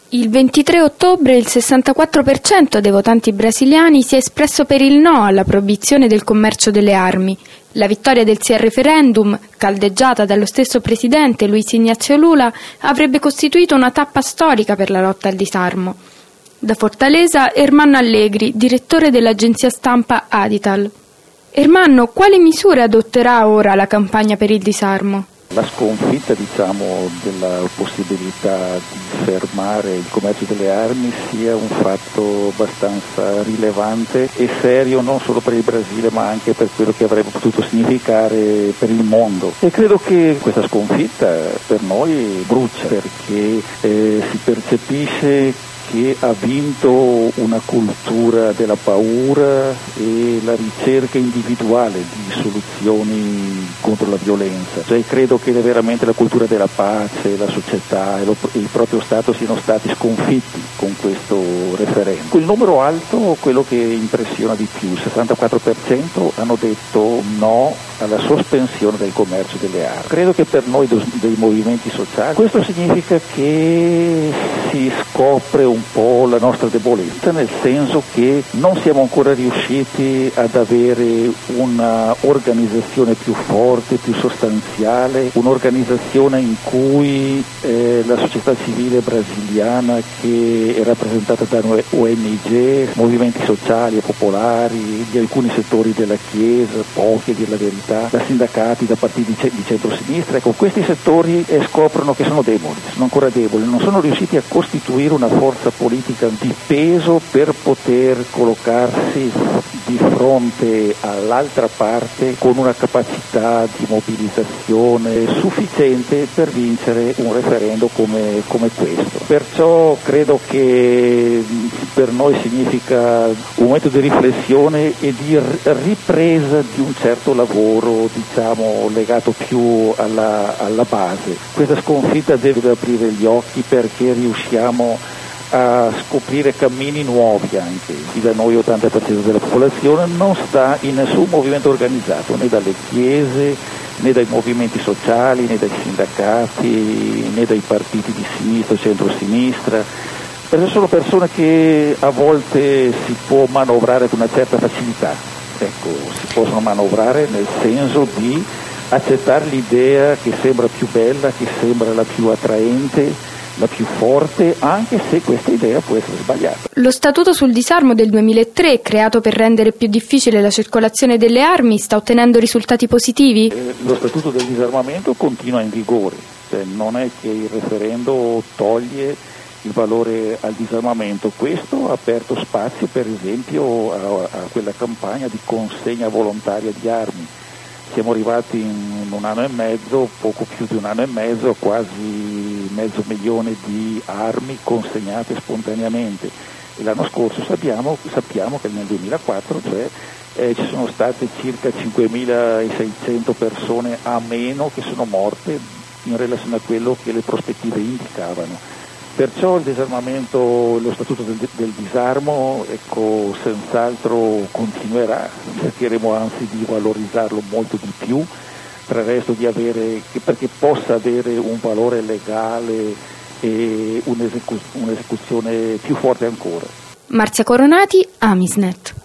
Il 23 ottobre il 64% dei votanti brasiliani si è espresso per il no alla proibizione del commercio delle armi. La vittoria del sì al referendum, caldeggiata dallo stesso presidente Luiz Inácio Lula, avrebbe costituito una tappa storica per la lotta al disarmo. Da Fortaleza, Ermanno Allegri, direttore dell'agenzia stampa Adital. Ermanno, quali misure adotterà ora la campagna per il disarmo? La sconfitta, della possibilità di fermare il commercio delle armi sia un fatto abbastanza rilevante e serio non solo per il Brasile ma anche per quello che avrebbe potuto significare per il mondo. E credo che questa sconfitta per noi brucia perché si percepisce che ha vinto una cultura della paura e la ricerca individuale di soluzioni contro la violenza. Cioè, credo che veramente la cultura della pace, la società e il proprio Stato siano stati sconfitti con questo referendum. Il numero alto, quello che impressiona di più, il 64% hanno detto no alla sospensione del commercio delle armi. Credo che per noi dei movimenti sociali questo significa che si scopre un po' la nostra debolezza, nel senso che non siamo ancora riusciti ad avere una organizzazione più forte, più sostanziale, un'organizzazione in cui la società civile brasiliana, che è rappresentata da ONG, movimenti sociali e popolari, di alcuni settori della Chiesa, pochi a dir la verità, da sindacati, da partiti di centro-sinistra, ecco, questi settori scoprono che sono deboli, sono ancora deboli, non sono riusciti a costituire una forza politica di peso per poter collocarsi di fronte all'altra parte con una capacità di mobilitazione sufficiente per vincere un referendum come questo. Perciò credo che per noi significa un momento di riflessione e di ripresa di un certo lavoro, legato più alla base. Questa sconfitta deve aprire gli occhi perché riusciamo a scoprire cammini nuovi anche. Da noi 80% della popolazione non sta in nessun movimento organizzato, né dalle chiese, né dai movimenti sociali, né dai sindacati, né dai partiti di sinistra, centro-sinistra, perché sono persone che a volte si può manovrare con una certa facilità. Ecco, si possono manovrare nel senso di accettare l'idea che sembra più bella, che sembra la più attraente, la più forte, anche se questa idea può essere sbagliata. Lo Statuto sul disarmo del 2003, creato per rendere più difficile la circolazione delle armi, sta ottenendo risultati positivi? Lo Statuto del disarmamento continua in vigore, cioè non è che il referendum toglie il valore al disarmamento. Questo ha aperto spazio per esempio a quella campagna di consegna volontaria di armi. Siamo arrivati in un anno e mezzo, poco più di un anno e mezzo, a quasi 500.000 di armi consegnate spontaneamente. E l'anno scorso sappiamo che nel 2004 ci sono state circa 5.600 persone a meno che sono morte in relazione a quello che le prospettive indicavano. Perciò il disarmamento, lo Statuto del disarmo, senz'altro continuerà, cercheremo anzi di valorizzarlo molto di più, per il resto perché possa avere un valore legale e un'esecuzione più forte ancora. Marzia Coronati, Amisnet.